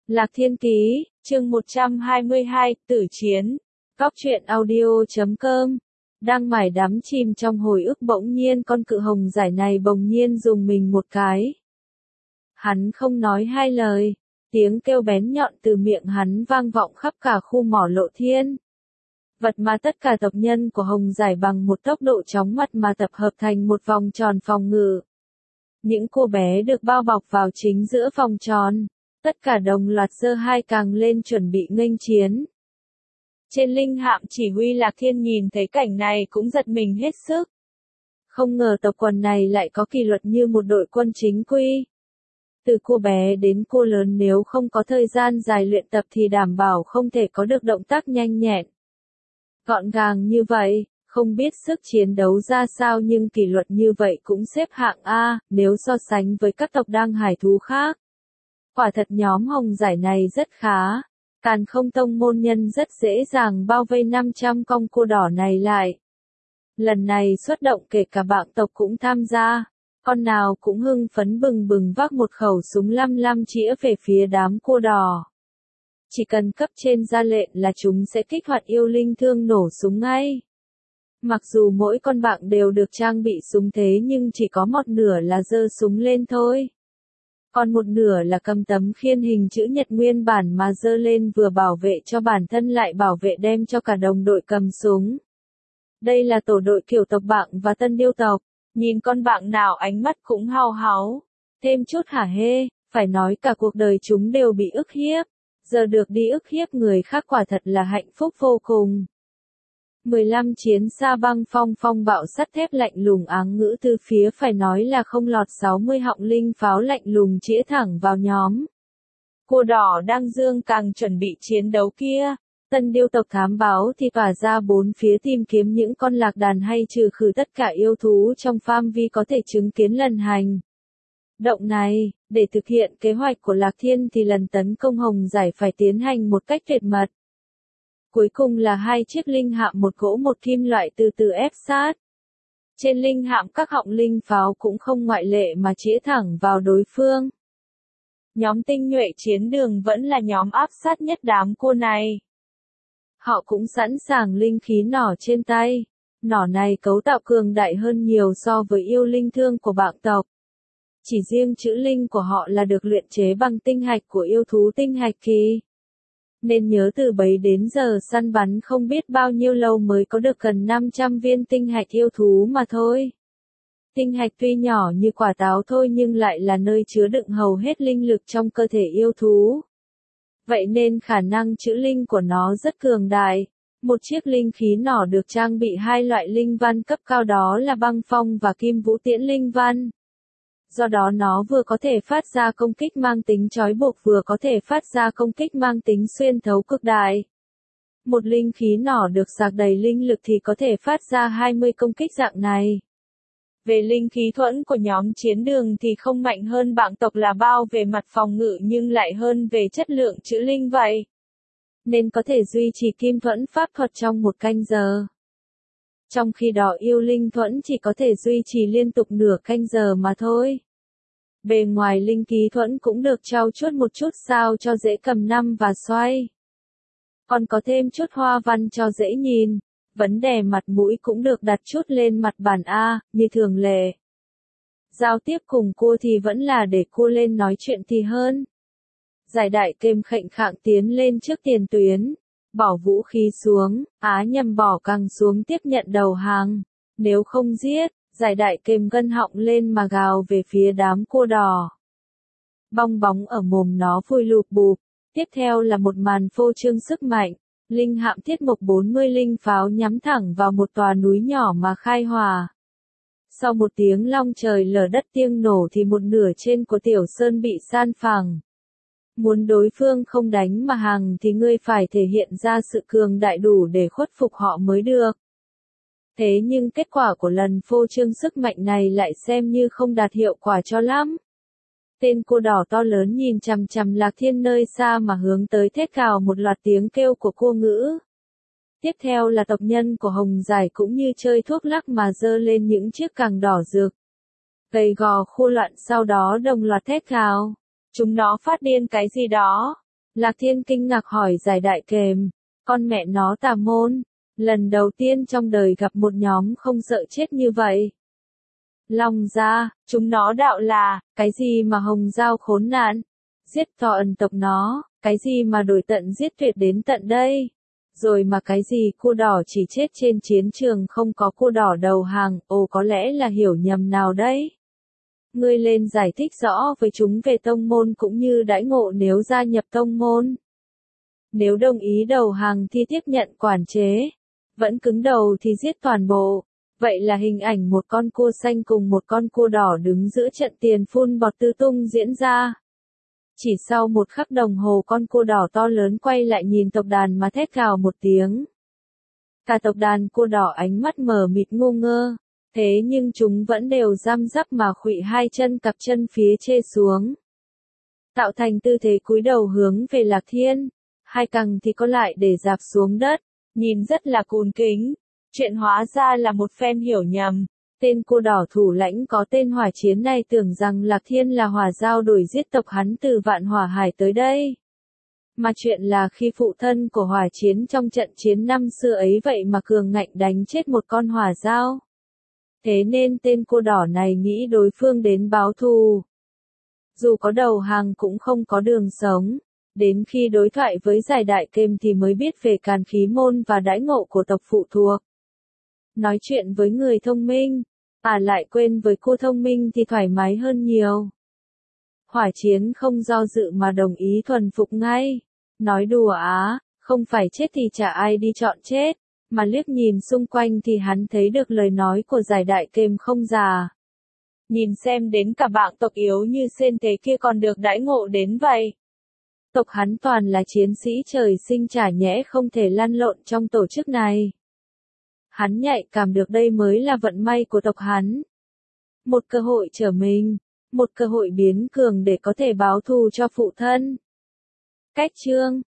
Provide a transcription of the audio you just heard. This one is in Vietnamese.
Lạc Thiên Ký, chương 122, Tử Chiến. Góc truyện audio.com. Đang mải đắm chìm trong hồi ức, bỗng nhiên con cự hồng giải này bỗng nhiên dùng mình một cái. Hắn không nói hai lời, tiếng kêu bén nhọn từ miệng hắn vang vọng khắp cả khu mỏ Lộ Thiên. Vật mà tất cả tộc nhân của hồng giải bằng một tốc độ chóng mặt mà tập hợp thành một vòng tròn phòng ngự. Những cô bé được bao bọc vào chính giữa vòng tròn. Tất cả đồng loạt giơ hai càng lên chuẩn bị nghênh chiến. Trên linh hạm chỉ huy Lạc Thiên nhìn thấy cảnh này cũng giật mình hết sức. Không ngờ tộc quần này lại có kỷ luật như một đội quân chính quy. Từ cô bé đến cô lớn nếu không có thời gian dài luyện tập thì đảm bảo không thể có được động tác nhanh nhẹn. Gọn gàng như vậy, không biết sức chiến đấu ra sao nhưng kỷ luật như vậy cũng xếp hạng A, nếu so sánh với các tộc đăng hải thú khác. Quả thật nhóm hồng giải này rất khá. Càn Không tông môn nhân rất dễ dàng bao vây 500 con cua đỏ này lại. Lần này xuất động kể cả bạn tộc cũng tham gia. Con nào cũng hưng phấn bừng bừng vác một khẩu súng 55 chĩa về phía đám cua đỏ. Chỉ cần cấp trên ra lệnh là chúng sẽ kích hoạt yêu linh thương nổ súng ngay. Mặc dù mỗi con bạn đều được trang bị súng thế nhưng chỉ có một nửa là giơ súng lên thôi. Còn một nửa là cầm tấm khiên hình chữ nhật nguyên bản mà giơ lên vừa bảo vệ cho bản thân lại bảo vệ đem cho cả đồng đội cầm súng. Đây là tổ đội kiểu tộc bạn và tân điêu tộc, nhìn con bạn nào ánh mắt cũng hao háo, thêm chút hả hê, phải nói cả cuộc đời chúng đều bị ức hiếp, giờ được đi ức hiếp người khác quả thật là hạnh phúc vô cùng. 15 chiến xa băng phong phong bạo sắt thép lạnh lùng áng ngữ từ phía phải nói là không lọt 60 họng linh pháo lạnh lùng chĩa thẳng vào nhóm. Cua đỏ đang dương càng chuẩn bị chiến đấu kia, tân điêu tộc thám báo thì tỏa ra bốn phía tìm kiếm những con lạc đàn hay trừ khử tất cả yêu thú trong phạm vi có thể chứng kiến lần hành động này. Để thực hiện kế hoạch của Lạc Thiên thì lần tấn công hồng giải phải tiến hành một cách tuyệt mật. Cuối cùng là hai chiếc linh hạm một gỗ một kim loại từ từ ép sát. Trên linh hạm các họng linh pháo cũng không ngoại lệ mà chĩa thẳng vào đối phương. Nhóm tinh nhuệ chiến đường vẫn là nhóm áp sát nhất đám cua này. Họ cũng sẵn sàng linh khí nỏ trên tay. Nỏ này cấu tạo cường đại hơn nhiều so với yêu linh thương của bạn tộc. Chỉ riêng chữ linh của họ là được luyện chế bằng tinh hạch của yêu thú tinh hạch kỳ. Nên nhớ từ bấy đến giờ săn bắn không biết bao nhiêu lâu mới có được gần 500 viên tinh hạch yêu thú mà thôi. Tinh hạch tuy nhỏ như quả táo thôi nhưng lại là nơi chứa đựng hầu hết linh lực trong cơ thể yêu thú. Vậy nên khả năng chữ linh của nó rất cường đại. Một chiếc linh khí nỏ được trang bị hai loại linh văn cấp cao đó là băng phong và kim vũ tiễn linh văn. Do đó nó vừa có thể phát ra công kích mang tính trói buộc vừa có thể phát ra công kích mang tính xuyên thấu cực đại. Một linh khí nỏ được sạc đầy linh lực thì có thể phát ra 20 công kích dạng này. Về linh khí thuẫn của nhóm chiến đường thì không mạnh hơn bạn tộc là bao về mặt phòng ngự nhưng lại hơn về chất lượng chữ linh vậy. Nên có thể duy trì kim thuẫn pháp thuật trong một canh giờ. Trong khi đó yêu linh thuẫn chỉ có thể duy trì liên tục nửa canh giờ mà thôi. Bề ngoài linh khí thuẫn cũng được trau chuốt một chút sao cho dễ cầm nắm và xoay. Còn có thêm chút hoa văn cho dễ nhìn. Vấn đề mặt mũi cũng được đặt chút lên mặt bàn A, như thường lệ. Giao tiếp cùng cô thì vẫn là để cô lên nói chuyện thì hơn. Giải đại kềm khệnh khạng tiến lên trước tiền tuyến. Bỏ vũ khí xuống, nhằm bỏ căng xuống tiếp nhận đầu hàng. Nếu không giết, giải đại kềm gân họng lên mà gào về phía đám cua đỏ. Bong bóng ở mồm nó phôi lụp bụp. Tiếp theo là một màn phô trương sức mạnh. Linh hạm tiết mục 40 linh pháo nhắm thẳng vào một tòa núi nhỏ mà khai hỏa. Sau một tiếng long trời lở đất tiếng nổ thì một nửa trên của tiểu sơn bị san phẳng. Muốn đối phương không đánh mà hàng thì ngươi phải thể hiện ra sự cường đại đủ để khuất phục họ mới được. Thế nhưng kết quả của lần phô trương sức mạnh này lại xem như không đạt hiệu quả cho lắm. Tên cua đỏ to lớn nhìn chằm chằm Lạc Thiên nơi xa mà hướng tới thét gào một loạt tiếng kêu của cua ngữ. Tiếp theo là tộc nhân của hồng giải cũng như chơi thuốc lắc mà giơ lên những chiếc càng đỏ rực. Gầy gò khô loạn sau đó đồng loạt thét gào. Chúng nó phát điên cái gì đó. Lạc Thiên kinh ngạc hỏi Giải Đại Kềm, con mẹ nó tà môn, lần đầu tiên trong đời gặp một nhóm không sợ chết như vậy. Long gia, chúng nó đạo là, cái gì mà hồng giao khốn nạn, giết to ẩn tộc nó, cái gì mà đổi tận giết tuyệt đến tận đây. Rồi mà cái gì cua đỏ chỉ chết trên chiến trường không có cua đỏ đầu hàng, ồ có lẽ là hiểu nhầm nào đấy. Ngươi lên giải thích rõ với chúng về tông môn cũng như đãi ngộ nếu gia nhập tông môn. Nếu đồng ý đầu hàng thì tiếp nhận quản chế, vẫn cứng đầu thì giết toàn bộ. Vậy là hình ảnh một con cua xanh cùng một con cua đỏ đứng giữa trận tiền phun bọt tứ tung diễn ra. Chỉ sau một khắc đồng hồ con cua đỏ to lớn quay lại nhìn tộc đàn mà thét gào một tiếng. Cả tộc đàn cua đỏ ánh mắt mờ mịt ngu ngơ, thế nhưng chúng vẫn đều răm rắp mà khuỵu hai chân cặp chân phía trên xuống. Tạo thành tư thế cúi đầu hướng về Lạc Thiên, hai cẳng thì có lại để dạp xuống đất, nhìn rất là cùn kính. Chuyện hóa ra là một phen hiểu nhầm. Tên cua đỏ thủ lãnh có tên Hỏa Chiến này tưởng rằng Lạc Thiên là hỏa giao đuổi giết tộc hắn từ Vạn Hỏa Hải tới đây. Mà chuyện là khi phụ thân của Hỏa Chiến trong trận chiến năm xưa ấy vậy mà cường ngạnh đánh chết một con hỏa giao. Thế nên tên cua đỏ này nghĩ đối phương đến báo thù. Dù có đầu hàng cũng không có đường sống. Đến khi đối thoại với Giải Đại Kềm thì mới biết về càn khí môn và đãi ngộ của tộc phụ thuộc. Nói chuyện với người thông minh, lại quên với cô thông minh thì thoải mái hơn nhiều. Hỏa Chiến không do dự mà đồng ý thuần phục ngay. Nói đùa á, không phải chết thì chả ai đi chọn chết, mà liếc nhìn xung quanh thì hắn thấy được lời nói của Giải Đại Kềm không giả. Nhìn xem đến cả bạn tộc yếu như Sên thế kia còn được đãi ngộ đến vậy. Tộc hắn toàn là chiến sĩ trời sinh chả nhẽ không thể lăn lộn trong tổ chức này. Hắn nhạy cảm được đây mới là vận may của tộc hắn. Một cơ hội trở mình, một cơ hội biến cường để có thể báo thù cho phụ thân. Cách chương